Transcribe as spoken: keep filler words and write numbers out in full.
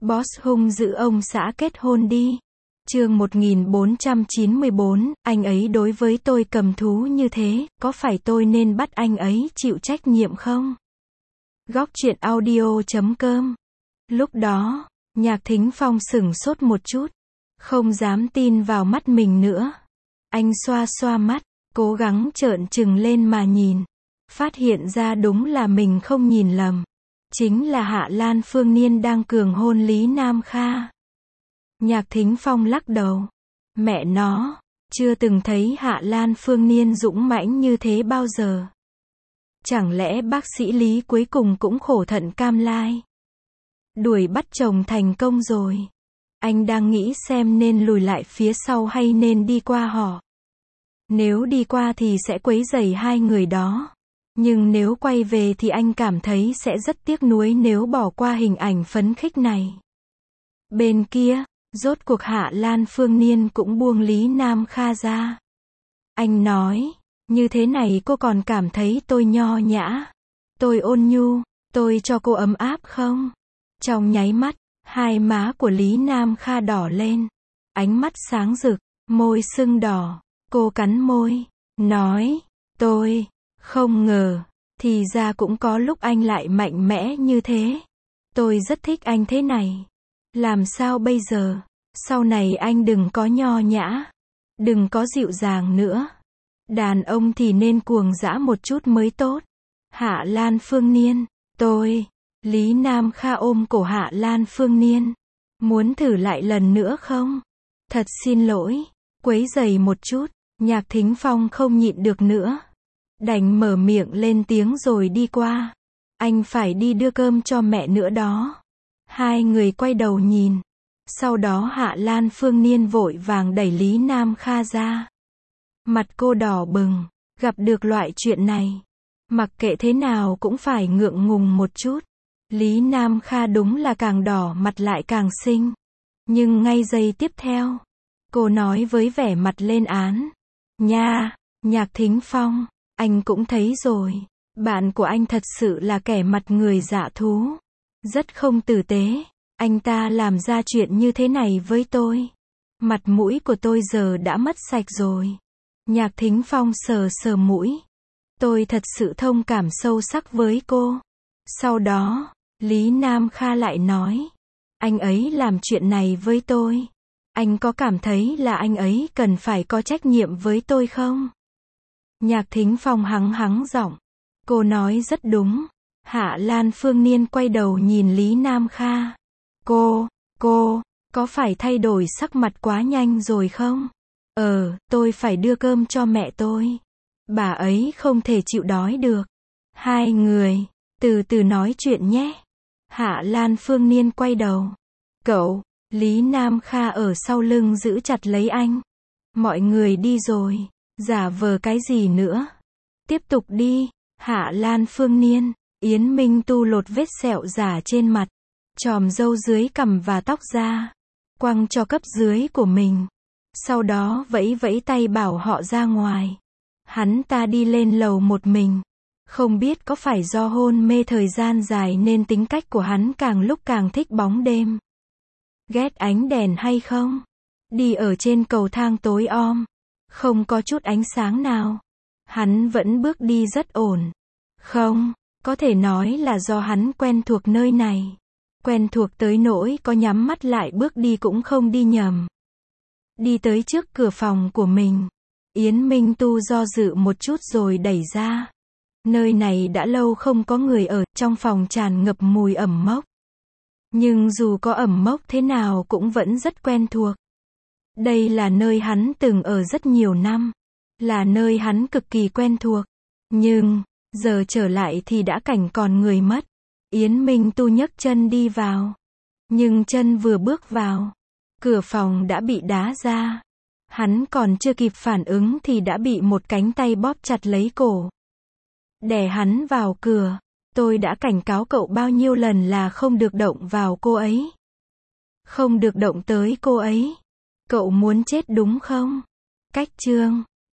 Boss hung dữ ông xã kết hôn đi. Chương một nghìn bốn trăm chín mươi bốn, anh ấy đối với tôi cầm thú như thế, có phải tôi nên bắt anh ấy chịu trách nhiệm không? Góc truyện audio chấm com. Lúc đó, Nhạc Thính Phong sửng sốt một chút, không dám tin vào mắt mình nữa. Anh xoa xoa mắt, cố gắng trợn trừng lên mà nhìn. Phát hiện ra đúng là mình không nhìn lầm. Chính là Hạ Lan Phương Niên đang cường hôn Lý Nam Kha. Nhạc Thính Phong lắc đầu. Mẹ nó, chưa từng thấy Hạ Lan Phương Niên dũng mãnh như thế bao giờ. Chẳng lẽ bác sĩ Lý cuối cùng cũng khổ thận cam lai? Đuổi bắt chồng thành công rồi. Anh đang nghĩ xem nên lùi lại phía sau hay nên đi qua họ. Nếu đi qua thì sẽ quấy rầy hai người đó. Nhưng nếu quay về thì anh cảm thấy sẽ rất tiếc nuối nếu bỏ qua hình ảnh phấn khích này. Bên kia, rốt cuộc Hạ Lan Phương Niên cũng buông Lý Nam Kha ra. Anh nói, như thế này cô còn cảm thấy tôi nho nhã, tôi ôn nhu, tôi cho cô ấm áp không? Trong nháy mắt, hai má của Lý Nam Kha đỏ lên. Ánh mắt sáng rực, môi sưng đỏ. Cô cắn môi, nói, tôi không ngờ, thì ra cũng có lúc anh lại mạnh mẽ như thế. Tôi rất thích anh thế này. Làm sao bây giờ? Sau này anh đừng có nho nhã, đừng có dịu dàng nữa. Đàn ông thì nên cuồng dã một chút mới tốt. Hạ Lan Phương Niên, tôi, Lý Nam Kha ôm cổ Hạ Lan Phương Niên. Muốn thử lại lần nữa không? Thật xin lỗi, quấy rầy một chút. Nhạc Thính Phong không nhịn được nữa. Đành mở miệng lên tiếng rồi đi qua. Anh phải đi đưa cơm cho mẹ nữa đó. Hai người quay đầu nhìn. Sau đó Hạ Lan Phương Niên vội vàng đẩy Lý Nam Kha ra. Mặt cô đỏ bừng. Gặp được loại chuyện này, mặc kệ thế nào cũng phải ngượng ngùng một chút. Lý Nam Kha đúng là càng đỏ mặt lại càng xinh. Nhưng ngay giây tiếp theo, cô nói với vẻ mặt lên án. Nha, Nhạc Thính Phong, anh cũng thấy rồi. Bạn của anh thật sự là kẻ mặt người dạ thú. Rất không tử tế. Anh ta làm ra chuyện như thế này với tôi. Mặt mũi của tôi giờ đã mất sạch rồi. Nhạc Thính Phong sờ sờ mũi. Tôi thật sự thông cảm sâu sắc với cô. Sau đó, Lý Nam Kha lại nói. Anh ấy làm chuyện này với tôi. Anh có cảm thấy là anh ấy cần phải có trách nhiệm với tôi không? Nhạc Thính Phong hắng hắng giọng. Cô nói rất đúng. Hạ Lan Phương Niên quay đầu nhìn Lý Nam Kha. Cô, cô, có phải thay đổi sắc mặt quá nhanh rồi không? Ờ, tôi phải đưa cơm cho mẹ tôi. Bà ấy không thể chịu đói được. Hai người, từ từ nói chuyện nhé. Hạ Lan Phương Niên quay đầu. Cậu, Lý Nam Kha ở sau lưng giữ chặt lấy anh. Mọi người đi rồi, giả vờ cái gì nữa? Tiếp tục đi. Hạ Lan Phương Niên. Yến Minh Tu lột vết sẹo giả trên mặt, chòm râu dưới cằm và tóc ra, quăng cho cấp dưới của mình. Sau đó vẫy vẫy tay bảo họ ra ngoài. Hắn ta đi lên lầu một mình. Không biết có phải do hôn mê thời gian dài nên tính cách của hắn càng lúc càng thích bóng đêm, ghét ánh đèn hay không? Đi ở trên cầu thang tối om, không có chút ánh sáng nào. Hắn vẫn bước đi rất ổn. Không, có thể nói là do hắn quen thuộc nơi này. Quen thuộc tới nỗi có nhắm mắt lại bước đi cũng không đi nhầm. Đi tới trước cửa phòng của mình. Yến Minh Tu do dự một chút rồi đẩy ra. Nơi này đã lâu không có người ở, trong phòng tràn ngập mùi ẩm mốc. Nhưng dù có ẩm mốc thế nào cũng vẫn rất quen thuộc. Đây là nơi hắn từng ở rất nhiều năm. Là nơi hắn cực kỳ quen thuộc. Nhưng, giờ trở lại thì đã cảnh còn người mất. Yến Minh Tu nhấc chân đi vào. Nhưng chân vừa bước vào, cửa phòng đã bị đá ra. Hắn còn chưa kịp phản ứng thì đã bị một cánh tay bóp chặt lấy cổ. Đè hắn vào cửa. Tôi đã cảnh cáo cậu bao nhiêu lần là không được động vào cô ấy. Không được động tới cô ấy. Cậu muốn chết đúng không? Cách chương